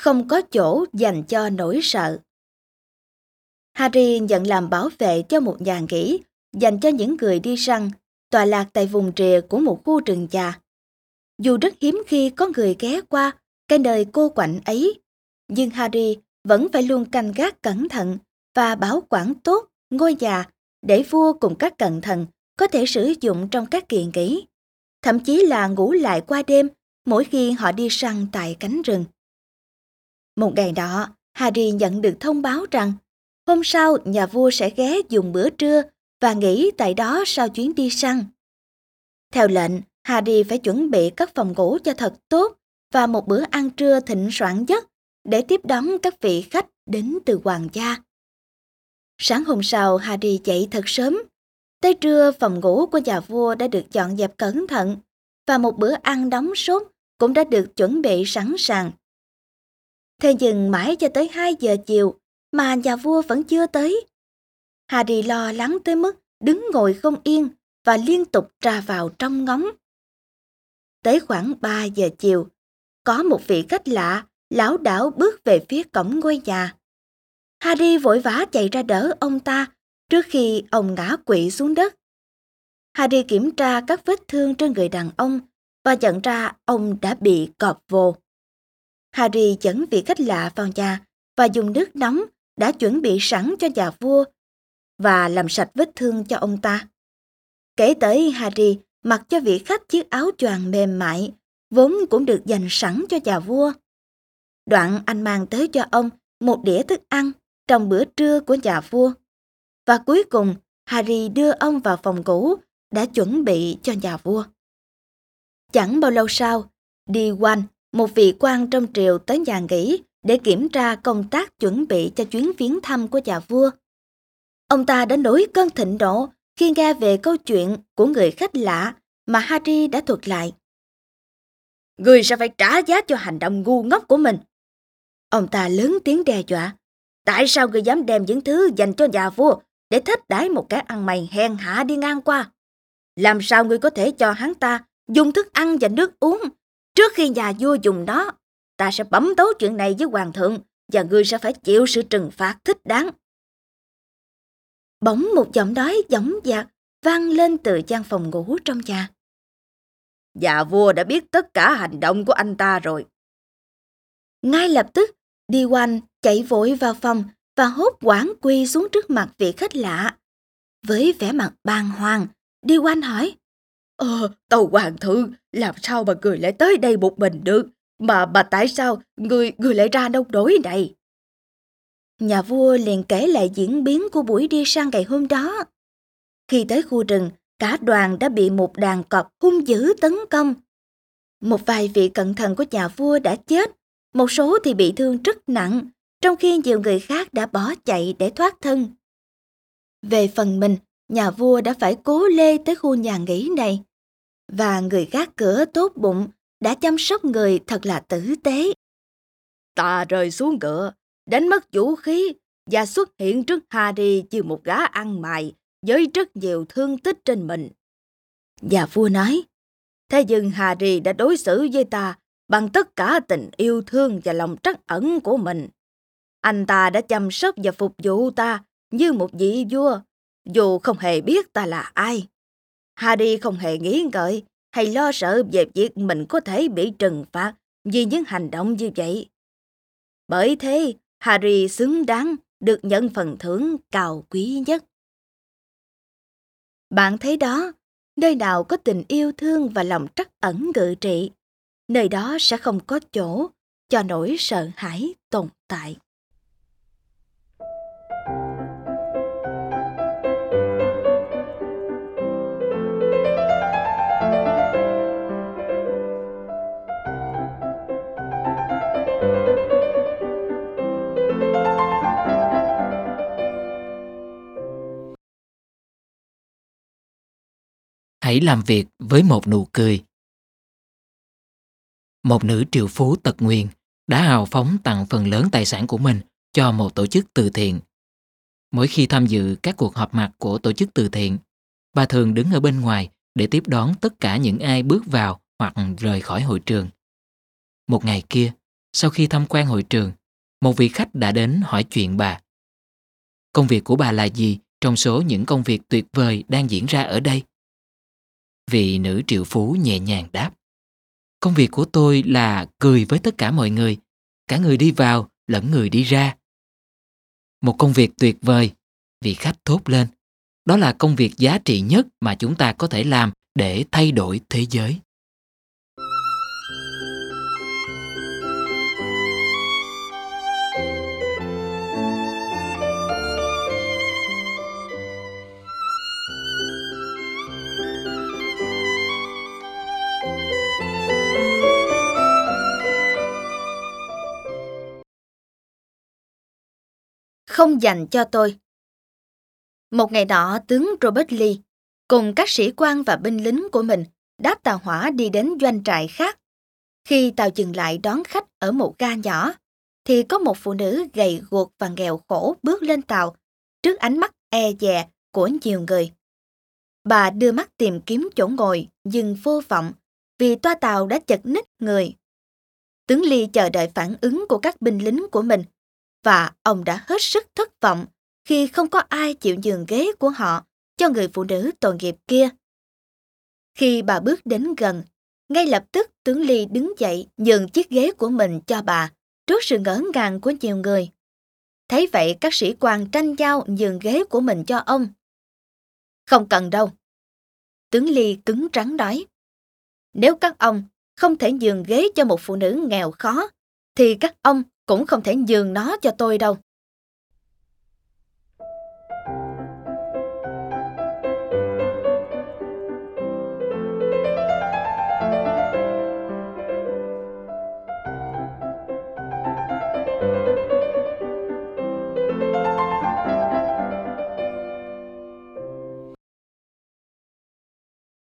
không có chỗ dành cho nỗi sợ. Harry nhận làm bảo vệ cho một nhà nghỉ dành cho những người đi săn, tọa lạc tại vùng rìa của một khu rừng già. Dù rất hiếm khi có người ghé qua cái nơi cô quạnh ấy, nhưng Harry vẫn phải luôn canh gác cẩn thận và bảo quản tốt ngôi nhà để vua cùng các cận thần có thể sử dụng trong các kỳ nghỉ, thậm chí là ngủ lại qua đêm mỗi khi họ đi săn tại cánh rừng. Một ngày nọ, Harry nhận được thông báo rằng hôm sau nhà vua sẽ ghé dùng bữa trưa và nghỉ tại đó sau chuyến đi săn. Theo lệnh, Harry phải chuẩn bị các phòng ngủ cho thật tốt và một bữa ăn trưa thịnh soạn nhất để tiếp đón các vị khách đến từ hoàng gia. Sáng hôm sau, Harry dậy thật sớm. Tới trưa, phòng ngủ của nhà vua đã được dọn dẹp cẩn thận và một bữa ăn đóng sốt cũng đã được chuẩn bị sẵn sàng. Thế nhưng mãi cho tới 2 giờ chiều mà nhà vua vẫn chưa tới. Harry lo lắng tới mức đứng ngồi không yên và liên tục ra vào trong ngóng. Tới khoảng 3 giờ chiều, có một vị khách lạ lảo đảo bước về phía cổng ngôi nhà. Harry vội vã chạy ra đỡ ông ta trước khi ông ngã quỵ xuống đất. Harry kiểm tra các vết thương trên người đàn ông và nhận ra ông đã bị cọp vồ. Harry dẫn vị khách lạ vào nhà và dùng nước nóng đã chuẩn bị sẵn cho nhà vua và làm sạch vết thương cho ông ta. Kể tới Harry mặc cho vị khách chiếc áo choàng mềm mại, vốn cũng được dành sẵn cho nhà vua. Đoạn anh mang tới cho ông một đĩa thức ăn trong bữa trưa của nhà vua. Và cuối cùng, Harry đưa ông vào phòng ngủ đã chuẩn bị cho nhà vua. Chẳng bao lâu sau, Diwan, một vị quan trong triều tới nhà nghỉ để kiểm tra công tác chuẩn bị cho chuyến viếng thăm của nhà vua. Ông ta đã nổi cơn thịnh nộ khi nghe về câu chuyện của người khách lạ mà Harry đã thuật lại. Ngươi sẽ phải trả giá cho hành động ngu ngốc của mình. Ông ta lớn tiếng đe dọa. Tại sao ngươi dám đem những thứ dành cho nhà vua để thết đãi một kẻ ăn mày hèn hạ đi ngang qua? Làm sao ngươi có thể cho hắn ta dùng thức ăn và nước uống trước khi nhà vua dùng nó? Ta sẽ bẩm tấu chuyện này với hoàng thượng và ngươi sẽ phải chịu sự trừng phạt thích đáng. Bỗng một giọng nói dõng dạc vang lên từ gian phòng ngủ trong nhà. Nhà vua đã biết tất cả hành động của anh ta rồi. Ngay lập tức, Diwan chạy vội vào phòng và hốt hoảng quỳ xuống trước mặt vị khách lạ. Với vẻ mặt bàng hoàng, Diwan hỏi: Tâu hoàng thượng, làm sao mà người lại tới đây một mình được? Mà tại sao người lại ra nông nỗi này? Nhà vua liền kể lại diễn biến của buổi đi săn ngày hôm đó. Khi tới khu rừng, cả đoàn đã bị một đàn cọp hung dữ tấn công. Một vài vị cận thần của nhà vua đã chết, một số thì bị thương rất nặng, trong khi nhiều người khác đã bỏ chạy để thoát thân. Về phần mình, nhà vua đã phải cố lê tới khu nhà nghỉ này, và người gác cửa tốt bụng đã chăm sóc người thật là tử tế. Ta rơi xuống ngựa, đánh mất vũ khí và xuất hiện trước Harry như một gã ăn mày với rất nhiều thương tích trên mình. Nhà vua nói, thế nhưng Harry đã đối xử với ta bằng tất cả tình yêu thương và lòng trắc ẩn của mình. Anh ta đã chăm sóc và phục vụ ta như một vị vua, dù không hề biết ta là ai. Harry không hề nghĩ ngợi hay lo sợ về việc mình có thể bị trừng phạt vì những hành động như vậy. Bởi thế, Harry xứng đáng được nhận phần thưởng cao quý nhất. Bạn thấy đó, nơi nào có tình yêu thương và lòng trắc ẩn ngự trị, nơi đó sẽ không có chỗ cho nỗi sợ hãi tồn tại. Hãy làm việc với một nụ cười. Một nữ triệu phú tật nguyền đã hào phóng tặng phần lớn tài sản của mình cho một tổ chức từ thiện. Mỗi khi tham dự các cuộc họp mặt của tổ chức từ thiện, bà thường đứng ở bên ngoài để tiếp đón tất cả những ai bước vào hoặc rời khỏi hội trường. Một ngày kia, Sau khi tham quan hội trường, một vị khách đã đến hỏi chuyện bà. Công việc của bà là gì trong số những công việc tuyệt vời đang diễn ra ở đây? Vị nữ triệu phú nhẹ nhàng đáp. Công việc của tôi là cười với tất cả mọi người, cả người đi vào lẫn người đi ra. Một công việc tuyệt vời, vị khách thốt lên. Đó là công việc giá trị nhất mà chúng ta có thể làm để thay đổi thế giới. Không dành cho tôi. Một ngày nọ, tướng Robert Lee cùng các sĩ quan và binh lính của mình đáp tàu hỏa đi đến doanh trại khác. Khi tàu dừng lại đón khách ở một ga nhỏ, thì có một phụ nữ gầy guộc và nghèo khổ bước lên tàu trước ánh mắt e dè của nhiều người. Bà đưa mắt tìm kiếm chỗ ngồi nhưng vô vọng vì toa tàu đã chật ních người. Tướng Lee chờ đợi phản ứng của các binh lính của mình và ông đã hết sức thất vọng khi không có ai chịu nhường ghế của họ cho người phụ nữ tội nghiệp kia. Khi bà bước đến gần, ngay lập tức tướng Lee đứng dậy nhường chiếc ghế của mình cho bà trước sự ngỡ ngàng của nhiều người. Thấy vậy, các sĩ quan tranh nhau nhường ghế của mình cho ông. Không cần đâu. Tướng Lee cứng rắn nói. Nếu các ông không thể nhường ghế cho một phụ nữ nghèo khó, thì các ông cũng không thể nhường nó cho tôi đâu.